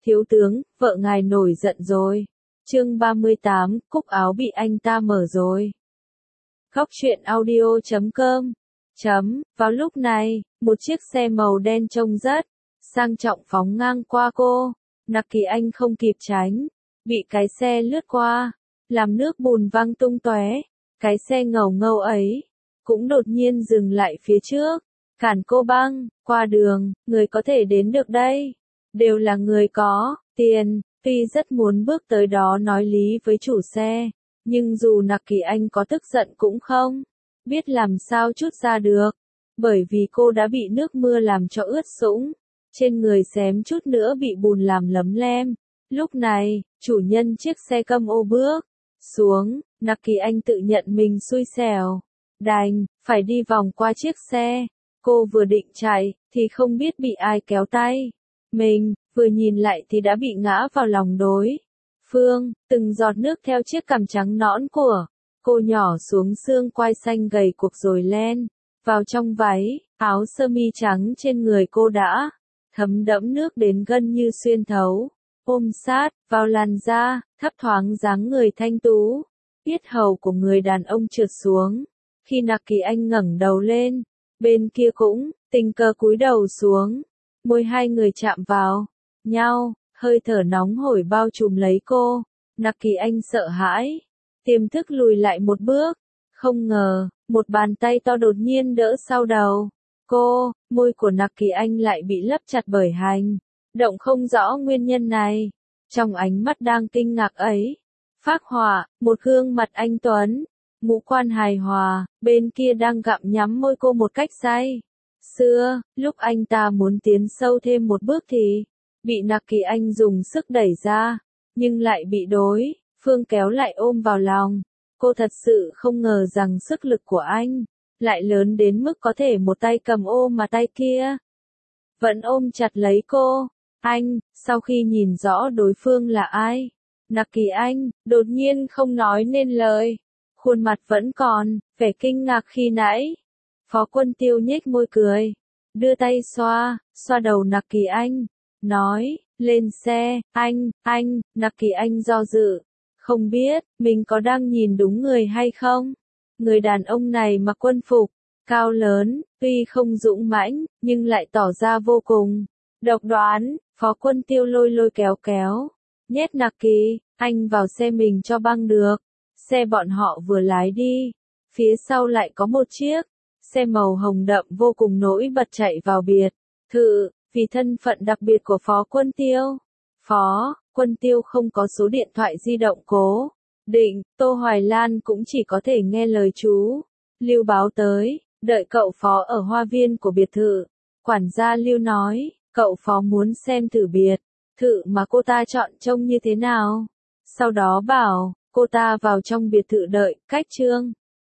Thiếu tướng, vợ ngài nổi giận rồi. Chương 38, cúc áo bị anh ta mở rồi. Góc truyện audio.com. Vào lúc này, một chiếc xe màu đen trông rất sang trọng phóng ngang qua cô. Naki Anh không kịp tránh, bị cái xe lướt qua, làm nước bùn văng tung tóe. Cái xe ngầu ngâu ấy cũng đột nhiên dừng lại phía trước, cản cô băng qua đường. Người có thể đến được đây đều là người có tiền. Tuy rất muốn bước tới đó nói lý với chủ xe, nhưng dù Naki Anh có tức giận cũng không biết làm sao trút ra được, bởi vì cô đã bị nước mưa làm cho ướt sũng, trên người xém chút nữa bị bùn làm lấm lem. Lúc này, chủ nhân chiếc xe câm ô bước xuống. Naki Anh tự nhận mình xui xẻo, đành phải đi vòng qua chiếc xe. Cô vừa định chạy thì không biết bị ai kéo tay mình, vừa nhìn lại thì đã bị ngã vào lòng đối phương. Từng giọt nước theo chiếc cằm trắng nõn của cô nhỏ xuống xương quai xanh gầy guộc rồi len vào trong váy. Áo sơ mi trắng trên người cô đã thấm đẫm nước đến gần như xuyên thấu, ôm sát vào làn da, thấp thoáng dáng người thanh tú. Yết hầu của người đàn ông trượt xuống khi Naki Anh ngẩng đầu lên, bên kia cũng tình cờ cúi đầu xuống. Môi hai người chạm vào nhau, hơi thở nóng hổi bao trùm lấy cô. Naki Anh sợ hãi, tiềm thức lùi lại một bước. Không ngờ, một bàn tay to đột nhiên đỡ sau đầu cô. Môi của Naki Anh lại bị lấp chặt bởi hành động không rõ nguyên nhân này. Trong ánh mắt đang kinh ngạc ấy, phác họa một gương mặt anh tuấn, ngũ quan hài hòa, bên kia đang gặm nhắm môi cô một cách say sưa. Lúc anh ta muốn tiến sâu thêm một bước thì bị Naki Anh dùng sức đẩy ra, nhưng lại bị đối phương kéo lại ôm vào lòng. Cô thật sự không ngờ rằng sức lực của anh lại lớn đến mức có thể một tay cầm ôm mà tay kia vẫn ôm chặt lấy cô. Anh, sau khi nhìn rõ đối phương là ai, Naki Anh đột nhiên không nói nên lời, khuôn mặt vẫn còn vẻ kinh ngạc khi nãy. Phó Quân Tiêu nhếch môi cười, đưa tay xoa đầu Naki Anh, nói, lên xe. Anh, Naki Anh do dự, không biết mình có đang nhìn đúng người hay không. Người đàn ông này mặc quân phục, cao lớn, tuy không dũng mãnh, nhưng lại tỏ ra vô cùng độc đoán. Phó Quân Tiêu lôi kéo, nhét Naki Anh vào xe mình cho băng được. Xe bọn họ vừa lái đi, phía sau lại có một chiếc xe màu hồng đậm vô cùng nổi bật chạy vào biệt thự. Vì thân phận đặc biệt của Phó Quân Tiêu, Phó Quân Tiêu không có số điện thoại di động cố định. Tô Hoài Lan cũng chỉ có thể nghe lời chú Lưu báo tới, đợi cậu Phó ở hoa viên của biệt thự. Quản gia Lưu nói, cậu Phó muốn xem thử biệt thự mà cô ta chọn trông như thế nào, sau đó bảo cô ta vào trong biệt thự đợi. Cách chương